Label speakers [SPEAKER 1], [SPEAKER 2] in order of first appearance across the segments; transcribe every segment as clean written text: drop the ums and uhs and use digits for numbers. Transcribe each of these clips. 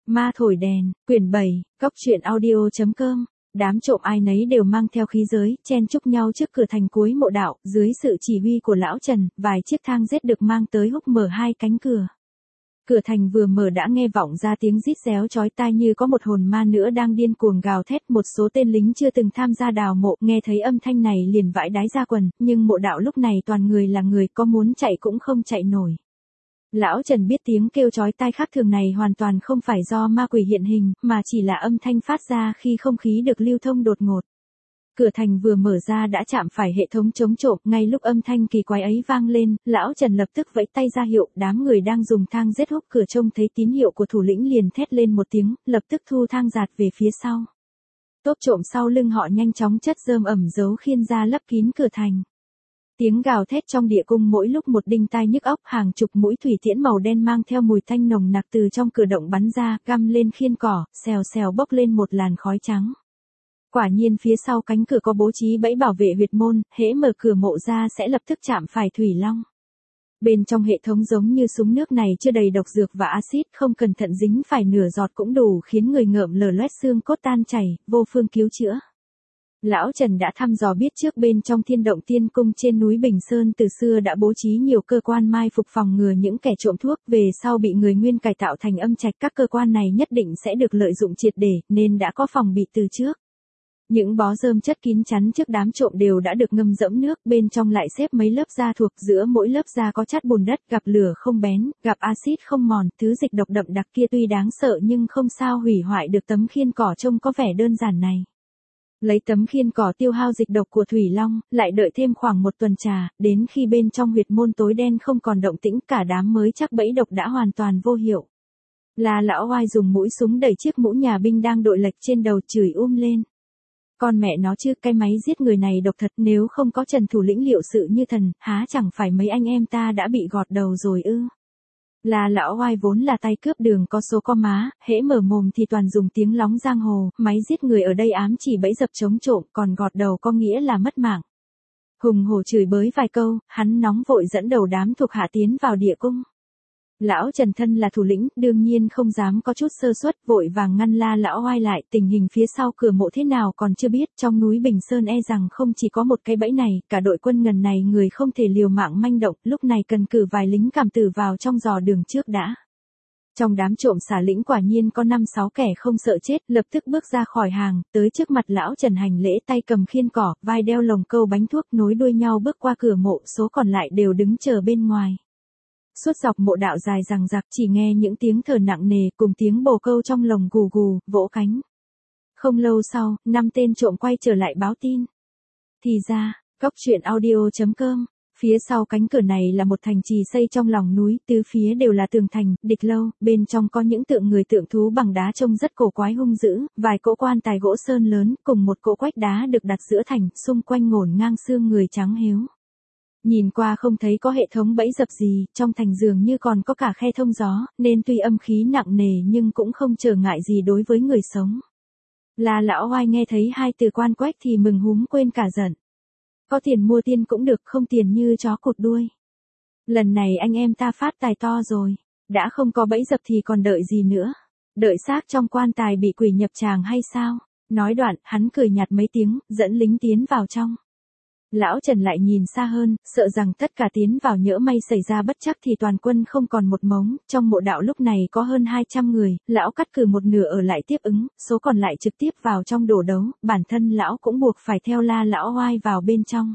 [SPEAKER 1] Ma thổi đèn, quyển 7, Cóc truyện audio.com. Đám trộm ai nấy đều mang theo khí giới, chen chúc nhau trước cửa thành cuối mộ đạo, dưới sự chỉ huy của lão Trần, vài chiếc thang rết được mang tới húc mở hai cánh cửa. Cửa thành vừa mở đã nghe vọng ra tiếng rít réo chói tai như có một hồn ma nữa đang điên cuồng gào thét. Một số tên lính chưa từng tham gia đào mộ, nghe thấy âm thanh này liền vãi đái ra quần, nhưng mộ đạo lúc này toàn người là người, có muốn chạy cũng không chạy nổi. Lão Trần biết tiếng kêu chói tai khác thường này hoàn toàn không phải do ma quỷ hiện hình, mà chỉ là âm thanh phát ra khi không khí được lưu thông đột ngột. Cửa thành vừa mở ra đã chạm phải hệ thống chống trộm, ngay lúc âm thanh kỳ quái ấy vang lên, lão Trần lập tức vẫy tay ra hiệu, đám người đang dùng thang rết húc cửa trông thấy tín hiệu của thủ lĩnh liền thét lên một tiếng, lập tức thu thang giạt về phía sau. Tốp trộm sau lưng họ nhanh chóng chất rơm ẩm dấu khiên ra lấp kín cửa thành. Tiếng gào thét trong địa cung mỗi lúc một đinh tai nhức óc, hàng chục mũi thủy tiễn màu đen mang theo mùi tanh nồng nặc từ trong cửa động bắn ra, găm lên khiên cỏ, xèo xèo bốc lên một làn khói trắng. Quả nhiên phía sau cánh cửa có bố trí bẫy bảo vệ huyệt môn, hễ mở cửa mộ ra sẽ lập tức chạm phải thủy long. Bên trong hệ thống giống như súng nước này chưa đầy độc dược và axit, không cẩn thận dính phải nửa giọt cũng đủ khiến người ngợm lở loét xương cốt tan chảy, vô phương cứu chữa. Lão Trần đã thăm dò biết trước bên trong Thiên Động Tiên Cung trên núi Bình Sơn từ xưa đã bố trí nhiều cơ quan mai phục phòng ngừa những kẻ trộm thuốc, về sau bị người Nguyên cải tạo thành âm trạch, các cơ quan này nhất định sẽ được lợi dụng triệt để, nên đã có phòng bị từ trước. Những bó rơm chất kín chắn trước đám trộm đều đã được ngâm dẫm nước, bên trong lại xếp mấy lớp da thuộc, giữa mỗi lớp da có chát bùn đất, gặp lửa không bén, gặp axit không mòn, thứ dịch độc đậm đặc kia tuy đáng sợ nhưng không sao hủy hoại được tấm khiên cỏ trông có vẻ đơn giản này. Lấy tấm khiên cỏ tiêu hao dịch độc của Thủy Long, lại đợi thêm khoảng một tuần trà, đến khi bên trong huyệt môn tối đen không còn động tĩnh, cả đám mới chắc bẫy độc đã hoàn toàn vô hiệu. Là lão oai dùng mũi súng đẩy chiếc mũ nhà binh đang đội lệch trên đầu chửi lên. Con mẹ nó chứ, cái máy giết người này độc thật, nếu không có Trần thủ lĩnh liệu sự như thần, há chẳng phải mấy anh em ta đã bị gọt đầu rồi ư. Là lão oai vốn là tay cướp đường có số có má, hễ mở mồm thì toàn dùng tiếng lóng giang hồ, máy giết người ở đây ám chỉ bẫy dập chống trộm, còn gọt đầu có nghĩa là mất mạng. Hùng hổ chửi bới vài câu, hắn nóng vội dẫn đầu đám thuộc hạ tiến vào địa cung. Lão Trần thân là thủ lĩnh, đương nhiên không dám có chút sơ suất, vội vàng ngăn La lão oai lại, tình hình phía sau cửa mộ thế nào còn chưa biết, trong núi Bình Sơn e rằng không chỉ có một cái bẫy này, cả đội quân ngần này người không thể liều mạng manh động, lúc này cần cử vài lính cảm tử vào trong dò đường trước đã. Trong đám trộm xả lĩnh quả nhiên có 5-6 kẻ không sợ chết, lập tức bước ra khỏi hàng, tới trước mặt lão Trần hành lễ, tay cầm khiên cỏ, vai đeo lồng câu bánh thuốc, nối đuôi nhau bước qua cửa mộ, số còn lại đều đứng chờ bên ngoài. Suốt dọc mộ đạo dài dằng dặc chỉ nghe những tiếng thở nặng nề cùng tiếng bồ câu trong lồng gù gù, vỗ cánh. Không lâu sau, 5 tên trộm quay trở lại báo tin. Thì ra, Cóc truyện audio.com, phía sau cánh cửa này là một thành trì xây trong lòng núi, tứ phía đều là tường thành, địch lâu, bên trong có những tượng người tượng thú bằng đá trông rất cổ quái hung dữ, vài cỗ quan tài gỗ sơn lớn, cùng một cỗ quách đá được đặt giữa thành, xung quanh ngổn ngang xương người trắng héo. Nhìn qua không thấy có hệ thống bẫy dập gì, trong thành dường như còn có cả khe thông gió, nên tuy âm khí nặng nề nhưng cũng không trở ngại gì đối với người sống. Là lão oai nghe thấy hai từ quan quách thì mừng húm quên cả giận. Có tiền mua tiên cũng được, không tiền như chó cụt đuôi. Lần này anh em ta phát tài to rồi, đã không có bẫy dập thì còn đợi gì nữa. Đợi xác trong quan tài bị quỷ nhập tràng hay sao? Nói đoạn, hắn cười nhạt mấy tiếng, dẫn lính tiến vào trong. Lão Trần lại nhìn xa hơn, sợ rằng tất cả tiến vào nhỡ may xảy ra bất trắc thì toàn quân không còn một mống, trong mộ đạo lúc này có hơn 200 người, lão cắt cử một nửa ở lại tiếp ứng, số còn lại trực tiếp vào trong đổ đấu, bản thân lão cũng buộc phải theo La lão oai vào bên trong.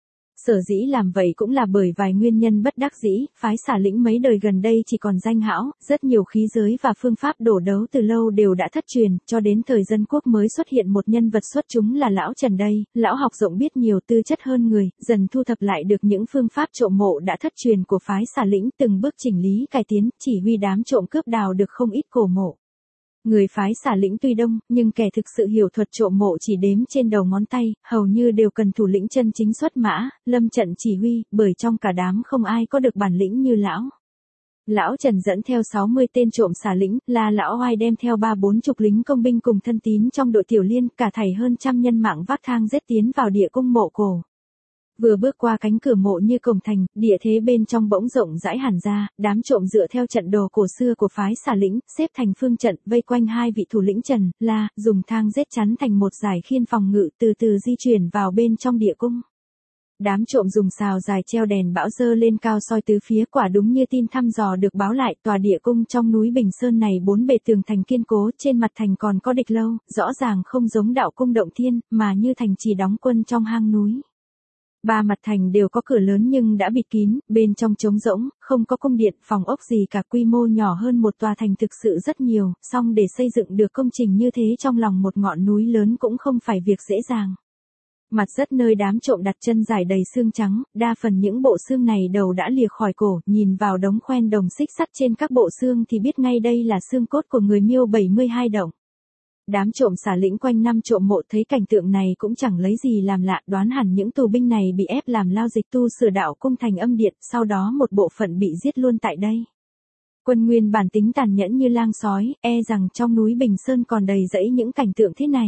[SPEAKER 1] Sở dĩ làm vậy cũng là bởi vài nguyên nhân bất đắc dĩ, phái xả lĩnh mấy đời gần đây chỉ còn danh hão, rất nhiều khí giới và phương pháp đổ đấu từ lâu đều đã thất truyền, cho đến thời Dân Quốc mới xuất hiện một nhân vật xuất chúng là lão Trần đây, lão học rộng biết nhiều, tư chất hơn người, dần thu thập lại được những phương pháp trộm mộ đã thất truyền của phái xả lĩnh, từng bước chỉnh lý cải tiến, chỉ huy đám trộm cướp đào được không ít cổ mộ. Người phái xả lĩnh tuy đông, nhưng kẻ thực sự hiểu thuật trộm mộ chỉ đếm trên đầu ngón tay, hầu như đều cần thủ lĩnh chân chính xuất mã, lâm trận chỉ huy, bởi trong cả đám không ai có được bản lĩnh như lão. Lão Trần dẫn theo 60 tên trộm xả lĩnh, là lão oai đem theo 3-40 lính công binh cùng thân tín trong đội tiểu liên, cả thảy hơn trăm nhân mạng vác thang rết tiến vào địa cung mộ cổ. Vừa bước qua cánh cửa mộ như cổng thành, địa thế bên trong bỗng rộng rãi hẳn ra, đám trộm dựa theo trận đồ cổ xưa của phái Xà Lĩnh, xếp thành phương trận, vây quanh hai vị thủ lĩnh Trần, La, dùng thang rết chắn thành một dải khiên phòng ngự từ từ di chuyển vào bên trong địa cung. Đám trộm dùng sào dài treo đèn bão dơ lên cao soi tứ phía, quả đúng như tin thăm dò được báo lại, tòa địa cung trong núi Bình Sơn này bốn bề tường thành kiên cố, trên mặt thành còn có địch lâu, rõ ràng không giống đạo cung Động Thiên, mà như thành trì đóng quân trong hang núi. Ba mặt thành đều có cửa lớn nhưng đã bịt kín, bên trong trống rỗng, không có cung điện, phòng ốc gì cả, quy mô nhỏ hơn một tòa thành thực sự rất nhiều, song để xây dựng được công trình như thế trong lòng một ngọn núi lớn cũng không phải việc dễ dàng. Mặt đất nơi đám trộm đặt chân dài đầy xương trắng, đa phần những bộ xương này đầu đã lìa khỏi cổ, nhìn vào đống khoen đồng xích sắt trên các bộ xương thì biết ngay đây là xương cốt của người Miêu 72 động. Đám trộm Xà Lĩnh quanh năm trộm mộ thấy cảnh tượng này cũng chẳng lấy gì làm lạ, đoán hẳn những tù binh này bị ép làm lao dịch tu sửa đạo cung thành âm điện, sau đó một bộ phận bị giết luôn tại đây. Quân Nguyên bản tính tàn nhẫn như lang sói, e rằng trong núi Bình Sơn còn đầy rẫy những cảnh tượng thế này.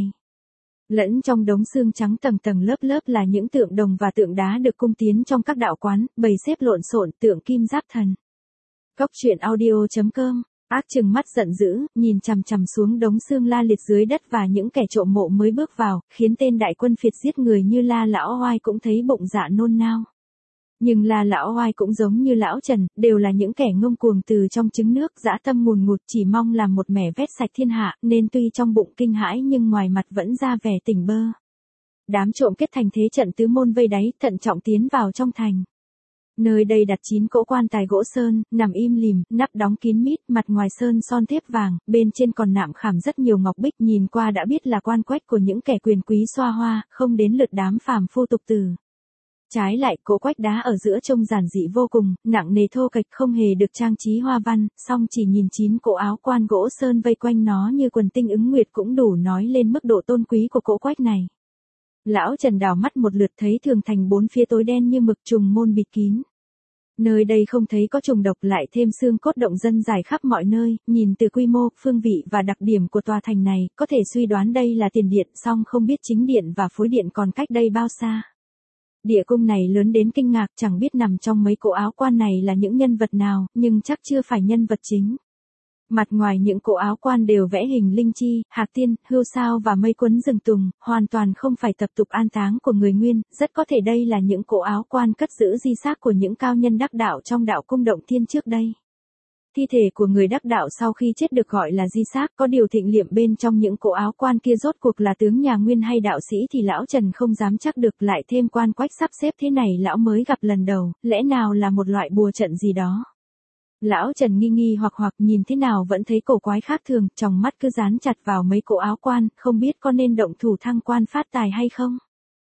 [SPEAKER 1] Lẫn trong đống xương trắng tầng tầng lớp lớp là những tượng đồng và tượng đá được cung tiến trong các đạo quán, bày xếp lộn xộn, tượng kim giáp thần. Cốc truyện audio.com. Ác trừng mắt giận dữ, nhìn chằm chằm xuống đống xương la liệt dưới đất và những kẻ trộm mộ mới bước vào, khiến tên đại quân phiệt giết người như La Lão Oai cũng thấy bụng dạ nôn nao. Nhưng La Lão Oai cũng giống như Lão Trần, đều là những kẻ ngông cuồng từ trong trứng nước, dã tâm ngùn ngụt, chỉ mong làm một mẻ vét sạch thiên hạ, nên tuy trong bụng kinh hãi nhưng ngoài mặt vẫn ra vẻ tỉnh bơ. Đám trộm kết thành thế trận tứ môn vây đáy, thận trọng tiến vào trong thành. Nơi đây đặt 9 cỗ quan tài gỗ sơn, nằm im lìm, nắp đóng kín mít, mặt ngoài sơn son thép vàng, bên trên còn nạm khảm rất nhiều ngọc bích, nhìn qua đã biết là quan quách của những kẻ quyền quý xoa hoa, không đến lượt đám phàm phu tục tử. Trái lại, cỗ quách đá ở giữa trông giản dị vô cùng, nặng nề thô kệch, không hề được trang trí hoa văn, song chỉ nhìn 9 cỗ áo quan gỗ sơn vây quanh nó như quần tinh ứng nguyệt cũng đủ nói lên mức độ tôn quý của cỗ quách này. Lão Trần đảo mắt một lượt thấy tường thành bốn phía tối đen như mực, trùng môn bịt kín. Nơi đây không thấy có trùng độc, lại thêm xương cốt động dân dài khắp mọi nơi, nhìn từ quy mô, phương vị và đặc điểm của tòa thành này, có thể suy đoán đây là tiền điện, song không biết chính điện và phối điện còn cách đây bao xa. Địa cung này lớn đến kinh ngạc, chẳng biết nằm trong mấy cỗ áo quan này là những nhân vật nào, nhưng chắc chưa phải nhân vật chính. Mặt ngoài những cỗ áo quan đều vẽ hình linh chi, hạc tiên, hươu sao và mây quấn rừng tùng, hoàn toàn không phải tập tục an táng của người Nguyên, rất có thể đây là những cỗ áo quan cất giữ di xác của những cao nhân đắc đạo trong đạo cung Động Thiên trước đây. Thi thể của người đắc đạo sau khi chết được gọi là di xác, có điều thịnh liệm bên trong những cỗ áo quan kia rốt cuộc là tướng nhà Nguyên hay đạo sĩ thì lão Trần không dám chắc được, lại thêm quan quách sắp xếp thế này lão mới gặp lần đầu, lẽ nào là một loại bùa trận gì đó. Lão Trần nghi hoặc nhìn thế nào vẫn thấy cổ quái khác thường, tròng mắt cứ dán chặt vào mấy cỗ áo quan, không biết có nên động thủ thăng quan phát tài hay không.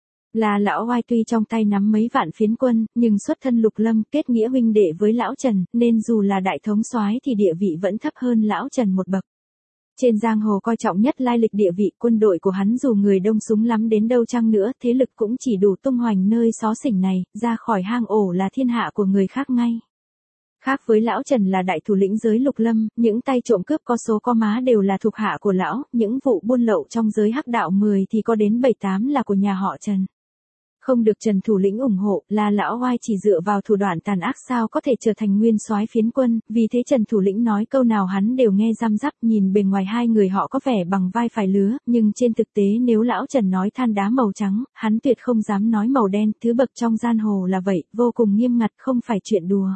[SPEAKER 1] Là Lão Oai tuy trong tay nắm mấy vạn phiến quân, nhưng xuất thân Lục Lâm, kết nghĩa huynh đệ với Lão Trần, nên dù là đại thống soái thì địa vị vẫn thấp hơn Lão Trần một bậc. Trên giang hồ coi trọng nhất lai lịch địa vị, quân đội của hắn dù người đông súng lắm đến đâu chăng nữa, thế lực cũng chỉ đủ tung hoành nơi xó xỉnh này, ra khỏi hang ổ là thiên hạ của người khác ngay. Khác với Lão Trần là đại thủ lĩnh giới Lục Lâm, những tay trộm cướp có số có má đều là thuộc hạ của lão, những vụ buôn lậu trong giới hắc đạo 10 thì có đến 7-8 là của nhà họ Trần. Không được Trần thủ lĩnh ủng hộ, là Lão Oai chỉ dựa vào thủ đoạn tàn ác sao có thể trở thành nguyên soái phiến quân, vì thế Trần thủ lĩnh nói câu nào hắn đều nghe răm rắp, nhìn bề ngoài hai người họ có vẻ bằng vai phải lứa, nhưng trên thực tế nếu Lão Trần nói than đá màu trắng, hắn tuyệt không dám nói màu đen, thứ bậc trong giang hồ là vậy, vô cùng nghiêm ngặt, không phải chuyện đùa.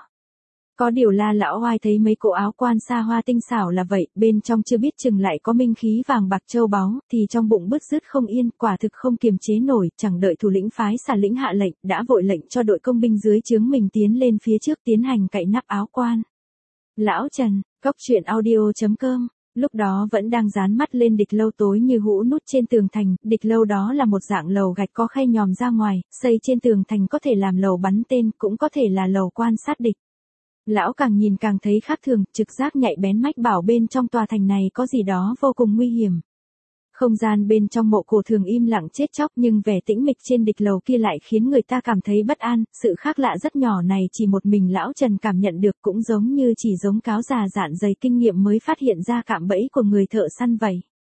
[SPEAKER 1] Có điều là Lão Oai thấy mấy cỗ áo quan xa hoa tinh xảo là vậy, bên trong chưa biết chừng lại có minh khí vàng bạc châu báu, thì trong bụng bứt rứt không yên, quả thực không kiềm chế nổi, chẳng đợi thủ lĩnh phái Xà Lĩnh hạ lệnh, đã vội lệnh cho đội công binh dưới trướng mình tiến lên phía trước tiến hành cạy nắp áo quan. Lão Trần, Cốc truyện audio.com. Lúc đó vẫn đang dán mắt lên địch lâu tối như hũ nút trên tường thành, địch lâu đó là một dạng lầu gạch có khe nhòm ra ngoài, xây trên tường thành có thể làm lầu bắn tên, cũng có thể là lầu quan sát địch. Lão càng nhìn càng thấy khác thường, trực giác nhạy bén mách bảo bên trong tòa thành này có gì đó vô cùng nguy hiểm. Không gian bên trong mộ cổ thường im lặng chết chóc, nhưng vẻ tĩnh mịch trên địch lầu kia lại khiến người ta cảm thấy bất an, sự khác lạ rất nhỏ này chỉ một mình Lão Trần cảm nhận được, cũng giống như chỉ giống cáo già dạn dày kinh nghiệm mới phát hiện ra cạm bẫy của người thợ săn vậy.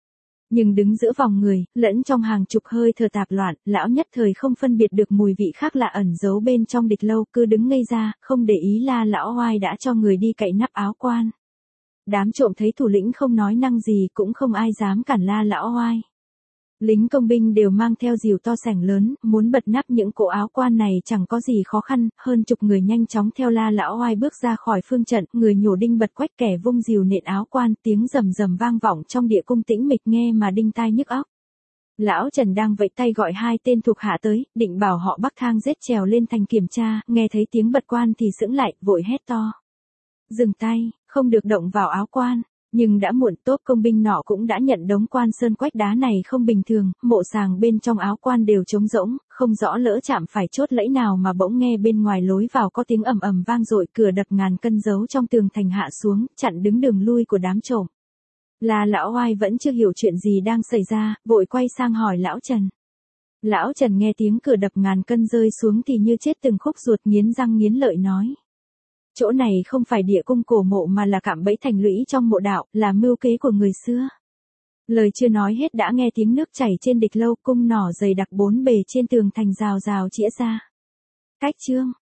[SPEAKER 1] Nhưng đứng giữa vòng người, lẫn trong hàng chục hơi thở tạp loạn, lão nhất thời không phân biệt được mùi vị khác lạ ẩn giấu bên trong địch lâu, cứ đứng ngây ra, không để ý La lão oai đã cho người đi cạy nắp áo quan. Đám trộm thấy thủ lĩnh không nói năng gì cũng không ai dám cản La lão oai. Lính công binh đều mang theo rìu to sẻng lớn, muốn bật nắp những cổ áo quan này chẳng có gì khó khăn, hơn chục người nhanh chóng theo La lão oai bước ra khỏi phương trận, người nhổ đinh bật quách kẻ vung rìu nện áo quan, tiếng rầm rầm vang vọng trong địa cung tĩnh mịch nghe mà đinh tai nhức óc. Lão Trần đang vẫy tay gọi hai tên thuộc hạ tới, định bảo họ bắc thang giết trèo lên thành kiểm tra, nghe thấy tiếng bật quan thì sững lại, vội hét to. Dừng tay, không được động vào áo quan. Nhưng đã muộn, tốp công binh nọ cũng đã nhận đống quan sơn quách đá này không bình thường, mộ sàng bên trong áo quan đều trống rỗng, không rõ lỡ chạm phải chốt lẫy nào mà bỗng nghe bên ngoài lối vào có tiếng ầm ầm vang dội, cửa đập ngàn cân giấu trong tường thành hạ xuống, chặn đứng đường lui của đám trộm. La lão oai vẫn chưa hiểu chuyện gì đang xảy ra, vội quay sang hỏi lão Trần. Lão Trần nghe tiếng cửa đập ngàn cân rơi xuống thì như chết từng khúc ruột, nghiến răng nghiến lợi nói. Chỗ này không phải địa cung cổ mộ mà là cạm bẫy thành lũy trong mộ đạo, là mưu kế của người xưa. Lời chưa nói hết đã nghe tiếng nước chảy trên địch lâu, cung nỏ dày đặc bốn bề trên tường thành rào rào chĩa ra. Cách chương